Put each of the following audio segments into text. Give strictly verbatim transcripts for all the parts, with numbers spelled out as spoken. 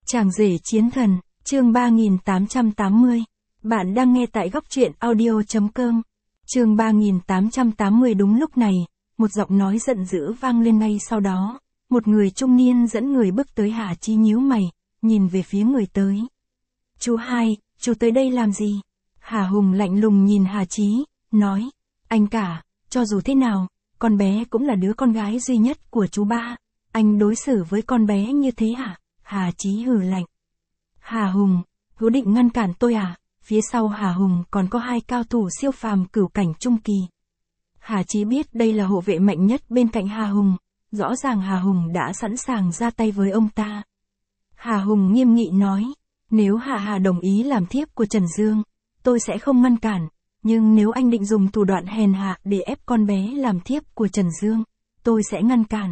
Chàng rể chiến thần, chương ba nghìn tám trăm tám mươi. Bạn đang nghe tại góc truyện audio chấm com. Chương ba nghìn tám trăm tám mươi. Đúng lúc này, một giọng nói giận dữ vang lên ngay sau đó. Một người trung niên dẫn người bước tới. Hà Chí nhíu mày, nhìn về phía người tới. Chú hai, chú tới đây làm gì? Hà Hùng lạnh lùng nhìn Hà Chí, nói. Anh cả, cho dù thế nào, con bé cũng là đứa con gái duy nhất của chú ba. Anh đối xử với con bé như thế hả? Hà Chí hừ lạnh. Hà Hùng, hứa định ngăn cản tôi à? Phía sau Hà Hùng còn có hai cao thủ siêu phàm cửu cảnh trung kỳ. Hà Chí biết đây là hộ vệ mạnh nhất bên cạnh Hà Hùng, rõ ràng Hà Hùng đã sẵn sàng ra tay với ông ta. Hà Hùng nghiêm nghị nói, nếu Hà Hà đồng ý làm thiếp của Trần Dương, tôi sẽ không ngăn cản, nhưng nếu anh định dùng thủ đoạn hèn hạ để ép con bé làm thiếp của Trần Dương, tôi sẽ ngăn cản.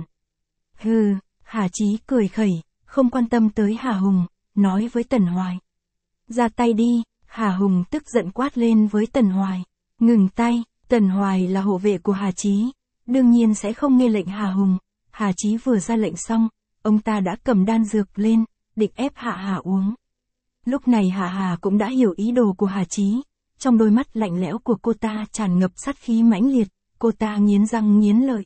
Hừ, Hà Chí cười khẩy, không quan tâm tới Hà Hùng, nói với Tần Hoài. Ra tay đi, Hà Hùng tức giận quát lên với Tần Hoài. Ngừng tay, Tần Hoài là hộ vệ của Hà Chí, đương nhiên sẽ không nghe lệnh Hà Hùng. Hà Chí vừa ra lệnh xong, ông ta đã cầm đan dược lên, định ép Hạ Hà uống. Lúc này Hạ Hà cũng đã hiểu ý đồ của Hà Chí, trong đôi mắt lạnh lẽo của cô ta tràn ngập sát khí mãnh liệt, cô ta nghiến răng nghiến lợi.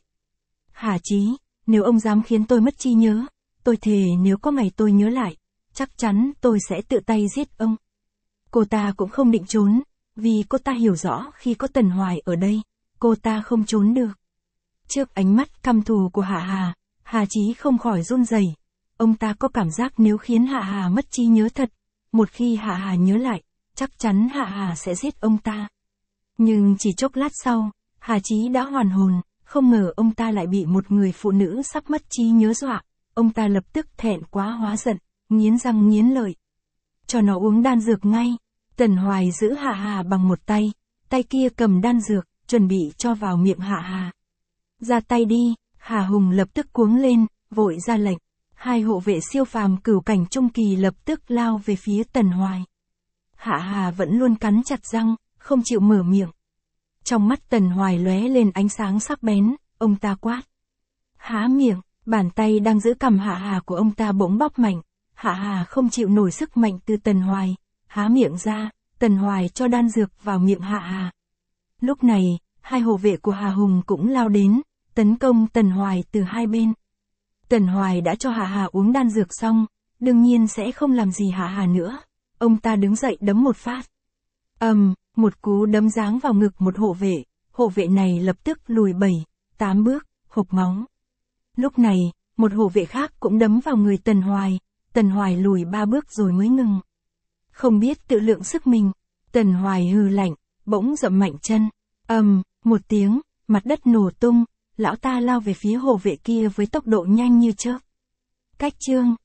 Hà Chí, nếu ông dám khiến tôi mất trí nhớ, tôi thề nếu có ngày tôi nhớ lại, chắc chắn tôi sẽ tự tay giết ông. Cô ta cũng không định trốn, vì cô ta hiểu rõ khi có Tần Hoài ở đây, cô ta không trốn được. Trước ánh mắt căm thù của Hạ Hà, Hà Chí không khỏi run rẩy. Ông ta có cảm giác nếu khiến Hạ Hà mất trí nhớ thật, một khi Hạ Hà nhớ lại, chắc chắn Hạ Hà sẽ giết ông ta. Nhưng chỉ chốc lát sau, Hà Chí đã hoàn hồn, không ngờ ông ta lại bị một người phụ nữ sắp mất trí nhớ dọa. Ông ta lập tức thẹn quá hóa giận, nghiến răng nghiến lợi. Cho nó uống đan dược ngay. Tần Hoài giữ Hạ Hà bằng một tay, tay kia cầm đan dược, chuẩn bị cho vào miệng Hạ Hà. Ra tay đi, Hà Hùng lập tức cuống lên, vội ra lệnh. Hai hộ vệ siêu phàm cửu cảnh trung kỳ lập tức lao về phía Tần Hoài. Hạ Hà vẫn luôn cắn chặt răng, không chịu mở miệng. Trong mắt Tần Hoài lóe lên ánh sáng sắc bén, ông ta quát. Há miệng, bàn tay đang giữ cằm Hạ Hà của ông ta bỗng bóp mạnh. Hạ Hà không chịu nổi sức mạnh từ Tần Hoài, há miệng ra, Tần Hoài cho đan dược vào miệng Hạ Hà. Lúc này, hai hộ vệ của Hà Hùng cũng lao đến, tấn công Tần Hoài từ hai bên. Tần Hoài đã cho Hạ Hà uống đan dược xong, đương nhiên sẽ không làm gì Hạ Hà nữa. Ông ta đứng dậy đấm một phát. Ầm, um, một cú đấm giáng vào ngực một hộ vệ, hộ vệ này lập tức lùi bảy, tám bước, hộc máu. Lúc này, một hộ vệ khác cũng đấm vào người Tần Hoài, Tần Hoài lùi ba bước rồi mới ngừng. Không biết tự lượng sức mình, Tần Hoài hừ lạnh, bỗng dậm mạnh chân. Ầm, um, một tiếng, mặt đất nổ tung, lão ta lao về phía hộ vệ kia với tốc độ nhanh như chớp. Cách chương